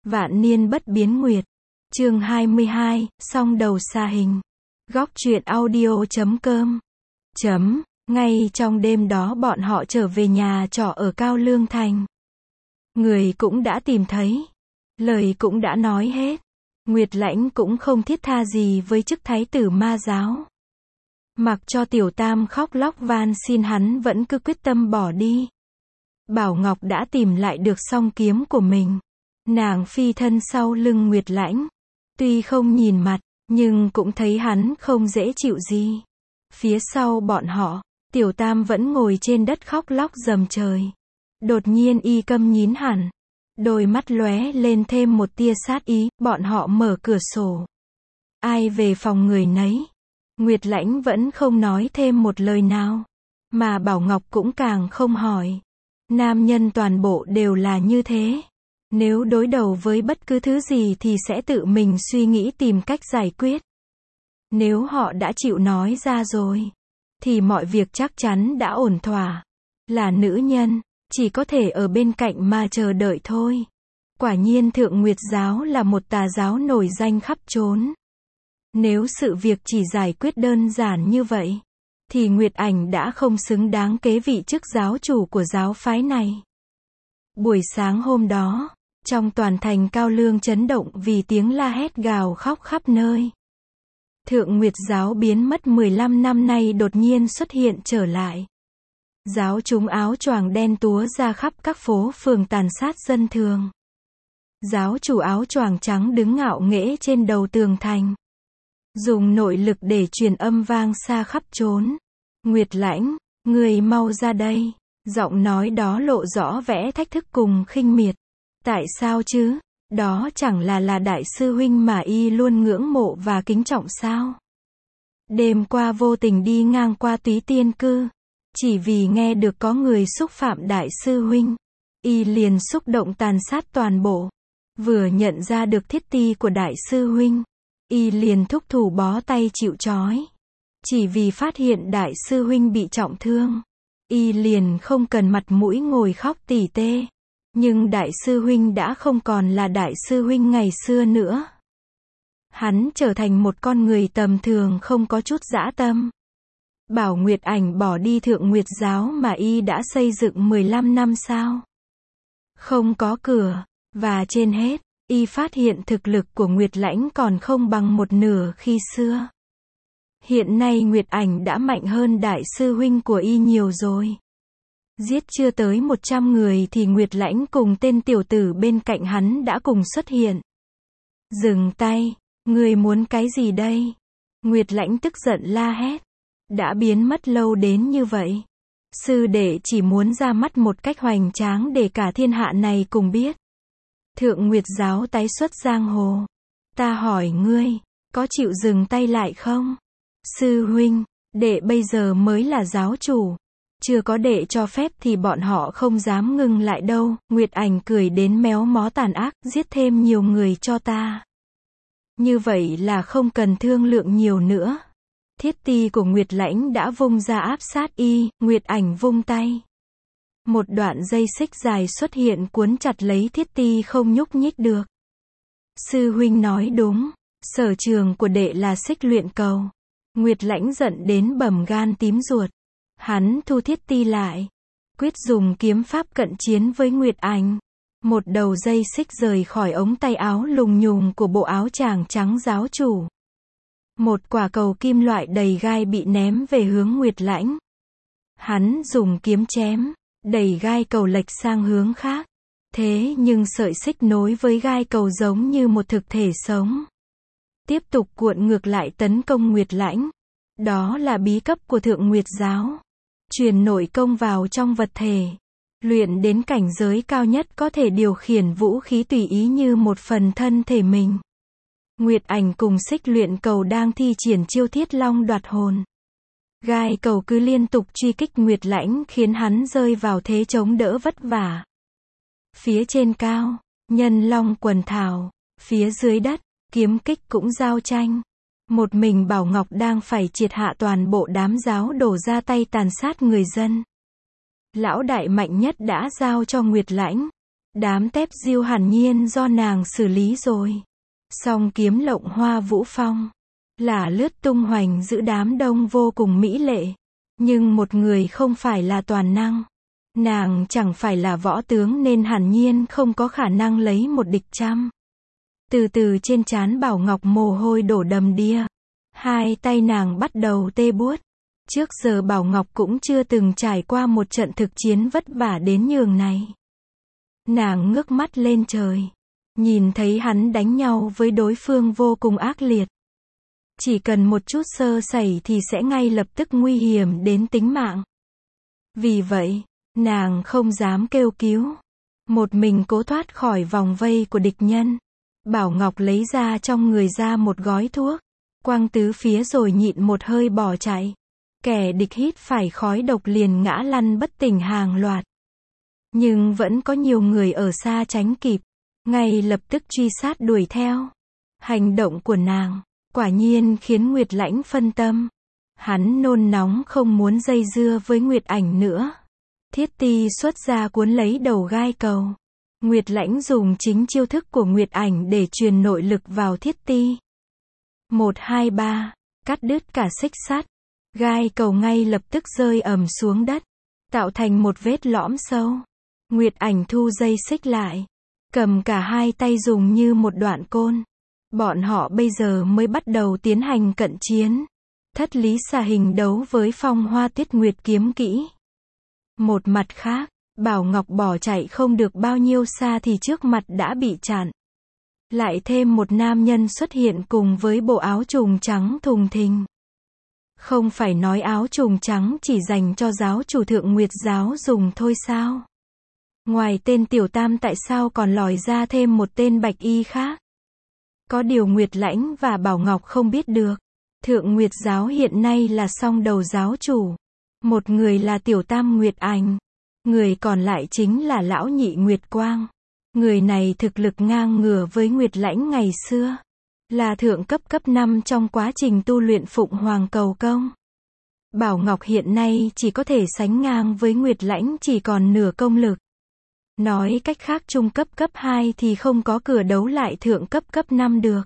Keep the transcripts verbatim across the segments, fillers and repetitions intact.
Vạn niên bất biến nguyệt. Chương hai mươi hai, song đầu xa hình. Góc truyện audio chấm com. Chấm, ngay trong đêm đó bọn họ trở về nhà trọ ở Cao Lương Thành. Người cũng đã tìm thấy. Lời cũng đã nói hết. Nguyệt Lãnh cũng không thiết tha gì với chức thái tử ma giáo. Mặc cho Tiểu Tam khóc lóc van xin hắn vẫn cứ quyết tâm bỏ đi. Bảo Ngọc đã tìm lại được song kiếm của mình. Nàng phi thân sau lưng Nguyệt Lãnh. Tuy không nhìn mặt, nhưng cũng thấy hắn không dễ chịu gì. Phía sau bọn họ, Tiểu Tam vẫn ngồi trên đất khóc lóc rầm trời. Đột nhiên y câm nhín hẳn. Đôi mắt lóe lên thêm một tia sát ý, bọn họ mở cửa sổ. Ai về phòng người nấy. Nguyệt Lãnh vẫn không nói thêm một lời nào. Mà Bảo Ngọc cũng càng không hỏi. Nam nhân toàn bộ đều là như thế. Nếu đối đầu với bất cứ thứ gì thì sẽ tự mình suy nghĩ tìm cách giải quyết. Nếu họ đã chịu nói ra rồi, thì mọi việc chắc chắn đã ổn thỏa. Là nữ nhân, chỉ có thể ở bên cạnh mà chờ đợi thôi. Quả nhiên Thượng Nguyệt giáo là một tà giáo nổi danh khắp chốn. Nếu sự việc chỉ giải quyết đơn giản như vậy, thì Nguyệt Ảnh đã không xứng đáng kế vị chức giáo chủ của giáo phái này. Buổi sáng hôm đó, trong toàn thành Cao Lương chấn động vì tiếng la hét gào khóc khắp nơi. Thượng Nguyệt giáo biến mất mười lăm năm nay đột nhiên xuất hiện trở lại. Giáo chúng áo choàng đen túa ra khắp các phố phường tàn sát dân thường. Giáo chủ áo choàng trắng đứng ngạo nghễ trên đầu tường thành. Dùng nội lực để truyền âm vang xa khắp chốn. Nguyệt Lãnh, người mau ra đây. Giọng nói đó lộ rõ vẻ thách thức cùng khinh miệt. Tại sao chứ? Đó chẳng là là đại sư huynh mà y luôn ngưỡng mộ và kính trọng sao? Đêm qua vô tình đi ngang qua Túy Tiên Cư. Chỉ vì nghe được có người xúc phạm đại sư huynh. Y liền xúc động tàn sát toàn bộ. Vừa nhận ra được thiết ti của đại sư huynh. Y liền thúc thủ bó tay chịu trói. Chỉ vì phát hiện đại sư huynh bị trọng thương. Y liền không cần mặt mũi ngồi khóc tỉ tê. Nhưng đại sư huynh đã không còn là đại sư huynh ngày xưa nữa. Hắn trở thành một con người tầm thường không có chút dã tâm. Bảo Nguyệt Ảnh bỏ đi Thượng Nguyệt giáo mà y đã xây dựng mười lăm năm sao? Không có cửa. Và trên hết, y phát hiện thực lực của Nguyệt Lãnh còn không bằng một nửa khi xưa. Hiện nay Nguyệt Ảnh đã mạnh hơn đại sư huynh của y nhiều rồi. Giết chưa tới một trăm người thì Nguyệt Lãnh cùng tên tiểu tử bên cạnh hắn đã cùng xuất hiện. Dừng tay, người muốn cái gì đây? Nguyệt Lãnh tức giận la hét. Đã biến mất lâu đến như vậy. Sư đệ chỉ muốn ra mắt một cách hoành tráng để cả thiên hạ này cùng biết. Thượng Nguyệt giáo tái xuất giang hồ. Ta hỏi ngươi, có chịu dừng tay lại không? Sư huynh, đệ bây giờ mới là giáo chủ. Chưa có đệ cho phép thì bọn họ không dám ngừng lại đâu. Nguyệt Ảnh cười đến méo mó tàn ác, giết thêm nhiều người cho ta. Như vậy là không cần thương lượng nhiều nữa. Thiết ti của Nguyệt Lãnh đã vung ra áp sát y, Nguyệt Ảnh vung tay. Một đoạn dây xích dài xuất hiện cuốn chặt lấy thiết ti không nhúc nhích được. Sư huynh nói đúng, sở trường của đệ là xích luyện cầu. Nguyệt Lãnh giận đến bầm gan tím ruột. Hắn thu thiết ti lại. Quyết dùng kiếm pháp cận chiến với Nguyệt Ảnh. Một đầu dây xích rời khỏi ống tay áo lùng nhùng của bộ áo tràng trắng giáo chủ. Một quả cầu kim loại đầy gai bị ném về hướng Nguyệt Lãnh. Hắn dùng kiếm chém, đẩy gai cầu lệch sang hướng khác. Thế nhưng sợi xích nối với gai cầu giống như một thực thể sống. Tiếp tục cuộn ngược lại tấn công Nguyệt Lãnh. Đó là bí cấp của Thượng Nguyệt giáo. Truyền nội công vào trong vật thể. Luyện đến cảnh giới cao nhất có thể điều khiển vũ khí tùy ý như một phần thân thể mình. Nguyệt Ảnh cùng xích luyện cầu đang thi triển chiêu thiết long đoạt hồn. Gai cầu cứ liên tục truy kích Nguyệt Lãnh khiến hắn rơi vào thế chống đỡ vất vả. Phía trên cao, nhân long quần thảo. Phía dưới đất, kiếm kích cũng giao tranh. Một mình Bảo Ngọc đang phải triệt hạ toàn bộ đám giáo đổ ra tay tàn sát người dân. Lão đại mạnh nhất đã giao cho Nguyệt Lãnh. Đám tép diêu hẳn nhiên do nàng xử lý rồi. Song kiếm lộng hoa vũ phong, là lướt tung hoành giữa đám đông vô cùng mỹ lệ. Nhưng một người không phải là toàn năng. Nàng chẳng phải là võ tướng nên hẳn nhiên không có khả năng lấy một địch trăm. Từ từ trên trán Bảo Ngọc mồ hôi đổ đầm đìa. Hai tay nàng bắt đầu tê buốt. Trước giờ Bảo Ngọc cũng chưa từng trải qua một trận thực chiến vất vả đến nhường này. Nàng ngước mắt lên trời. Nhìn thấy hắn đánh nhau với đối phương vô cùng ác liệt. Chỉ cần một chút sơ sẩy thì sẽ ngay lập tức nguy hiểm đến tính mạng. Vì vậy, nàng không dám kêu cứu. Một mình cố thoát khỏi vòng vây của địch nhân. Bảo Ngọc lấy ra trong người ra một gói thuốc. Quăng tứ phía rồi nhịn một hơi bỏ chạy. Kẻ địch hít phải khói độc liền ngã lăn bất tỉnh hàng loạt. Nhưng vẫn có nhiều người ở xa tránh kịp. Ngay lập tức truy sát đuổi theo. Hành động của nàng quả nhiên khiến Nguyệt Lãnh phân tâm. Hắn nôn nóng không muốn dây dưa với Nguyệt Ảnh nữa. Thiết ti xuất ra cuốn lấy đầu gai cầu. Nguyệt Lãnh dùng chính chiêu thức của Nguyệt Ảnh để truyền nội lực vào thiết ti. Một hai ba, cắt đứt cả xích sắt. Gai cầu ngay lập tức rơi ầm xuống đất, tạo thành một vết lõm sâu. Nguyệt Ảnh thu dây xích lại, cầm cả hai tay dùng như một đoạn côn. Bọn họ bây giờ mới bắt đầu tiến hành cận chiến. Thất lý xà hình đấu với Phong Hoa Tuyết Nguyệt kiếm kỹ. Một mặt khác, Bảo Ngọc bỏ chạy không được bao nhiêu xa thì trước mặt đã bị chặn. Lại thêm một nam nhân xuất hiện cùng với bộ áo trùng trắng thùng thình. Không phải nói áo trùng trắng chỉ dành cho giáo chủ Thượng Nguyệt giáo dùng thôi sao? Ngoài tên Tiểu Tam tại sao còn lòi ra thêm một tên bạch y khác? Có điều Nguyệt Lãnh và Bảo Ngọc không biết được. Thượng Nguyệt giáo hiện nay là song đầu giáo chủ. Một người là Tiểu Tam Nguyệt Ảnh. Người còn lại chính là Lão Nhị Nguyệt Quang. Người này thực lực ngang ngửa với Nguyệt Lãnh ngày xưa. Là thượng cấp cấp năm trong quá trình tu luyện Phụng Hoàng Cầu Công. Bảo Ngọc hiện nay chỉ có thể sánh ngang với Nguyệt Lãnh chỉ còn nửa công lực. Nói cách khác trung cấp cấp hai thì không có cửa đấu lại thượng cấp cấp năm được.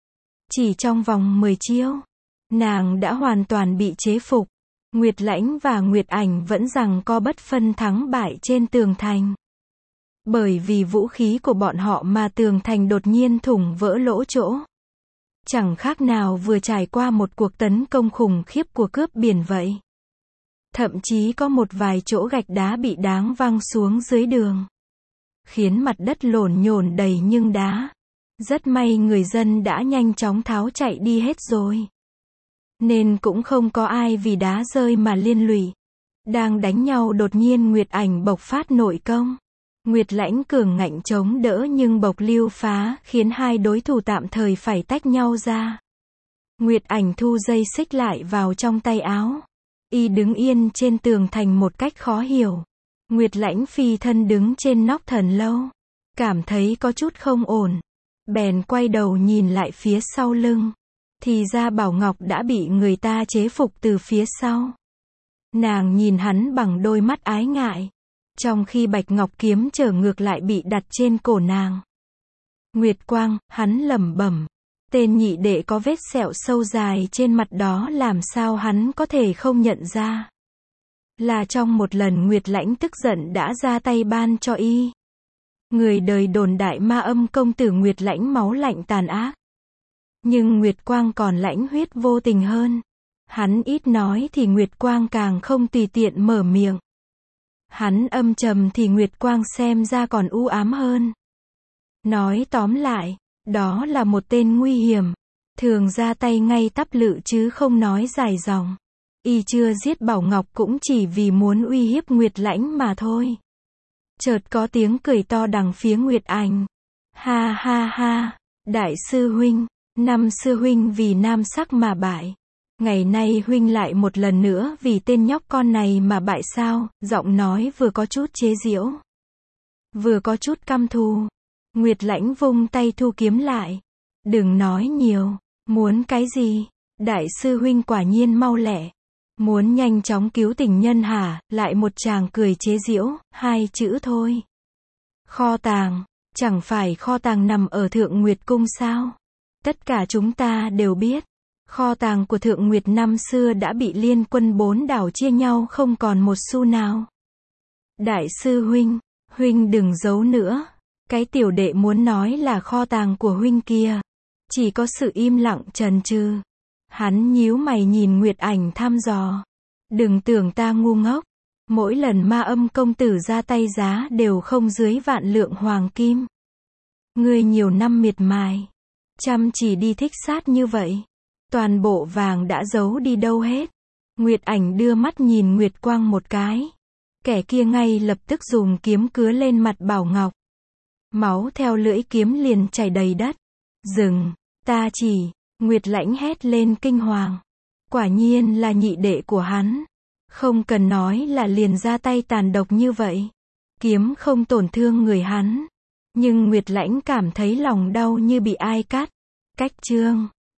Chỉ trong vòng mười chiêu, nàng đã hoàn toàn bị chế phục. Nguyệt Lãnh và Nguyệt Ảnh vẫn giằng co bất phân thắng bại trên tường thành. Bởi vì vũ khí của bọn họ mà tường thành đột nhiên thủng vỡ lỗ chỗ. Chẳng khác nào vừa trải qua một cuộc tấn công khủng khiếp của cướp biển vậy. Thậm chí có một vài chỗ gạch đá bị đáng văng xuống dưới đường. Khiến mặt đất lổn nhổn đầy nhưng đá. Rất may người dân đã nhanh chóng tháo chạy đi hết rồi. Nên cũng không có ai vì đá rơi mà liên lụy. Đang đánh nhau đột nhiên Nguyệt Ảnh bộc phát nội công. Nguyệt Lãnh cường ngạnh chống đỡ nhưng bộc lưu phá khiến hai đối thủ tạm thời phải tách nhau ra. Nguyệt Ảnh thu dây xích lại vào trong tay áo. Y đứng yên trên tường thành một cách khó hiểu. Nguyệt Lãnh phi thân đứng trên nóc thần lâu. Cảm thấy có chút không ổn. Bèn quay đầu nhìn lại phía sau lưng. Thì ra Bảo Ngọc đã bị người ta chế phục từ phía sau. Nàng nhìn hắn bằng đôi mắt ái ngại. Trong khi Bạch Ngọc kiếm trở ngược lại bị đặt trên cổ nàng. Nguyệt Quang, hắn lẩm bẩm. Tên nhị đệ có vết sẹo sâu dài trên mặt đó làm sao hắn có thể không nhận ra. Là trong một lần Nguyệt Lãnh tức giận đã ra tay ban cho y. Người đời đồn đại ma âm công tử Nguyệt Lãnh máu lạnh tàn ác. Nhưng Nguyệt Quang còn lãnh huyết vô tình hơn. Hắn ít nói thì Nguyệt Quang càng không tùy tiện mở miệng. Hắn âm trầm thì Nguyệt Quang xem ra còn u ám hơn. Nói tóm lại, đó là một tên nguy hiểm. Thường ra tay ngay tắp lự chứ không nói dài dòng. Y chưa giết Bảo Ngọc cũng chỉ vì muốn uy hiếp Nguyệt Lãnh mà thôi. Chợt có tiếng cười to đằng phía Nguyệt Ảnh. Ha ha ha, đại sư huynh, năm xưa huynh vì nam sắc mà bại. Ngày nay huynh lại một lần nữa vì tên nhóc con này mà bại sao? Giọng nói vừa có chút chế giễu, vừa có chút căm thù. Nguyệt Lãnh vung tay thu kiếm lại. Đừng nói nhiều, muốn cái gì? Đại sư huynh quả nhiên mau lẹ. Muốn nhanh chóng cứu tình nhân hả? Lại một chàng cười chế giễu, hai chữ thôi. Kho tàng, chẳng phải kho tàng nằm ở Thượng Nguyệt Cung sao? Tất cả chúng ta đều biết, kho tàng của Thượng Nguyệt năm xưa đã bị liên quân bốn đảo chia nhau không còn một xu nào. Đại sư huynh, huynh đừng giấu nữa, cái tiểu đệ muốn nói là kho tàng của huynh kia. Chỉ có sự im lặng chần chừ. Hắn nhíu mày nhìn Nguyệt Ảnh thăm dò. Đừng tưởng ta ngu ngốc, mỗi lần Ma Âm công tử ra tay giá đều không dưới vạn lượng hoàng kim. Ngươi nhiều năm miệt mài, chăm chỉ đi thích sát như vậy, toàn bộ vàng đã giấu đi đâu hết? Nguyệt Ảnh đưa mắt nhìn Nguyệt Quang một cái. Kẻ kia ngay lập tức dùng kiếm cứa lên mặt Bảo Ngọc. Máu theo lưỡi kiếm liền chảy đầy đất. Dừng, ta chỉ, Nguyệt Lãnh hét lên kinh hoàng. Quả nhiên là nhị đệ của hắn. Không cần nói là liền ra tay tàn độc như vậy. Kiếm không tổn thương người hắn. Nhưng Nguyệt Lãnh cảm thấy lòng đau như bị ai cắt. Cách chương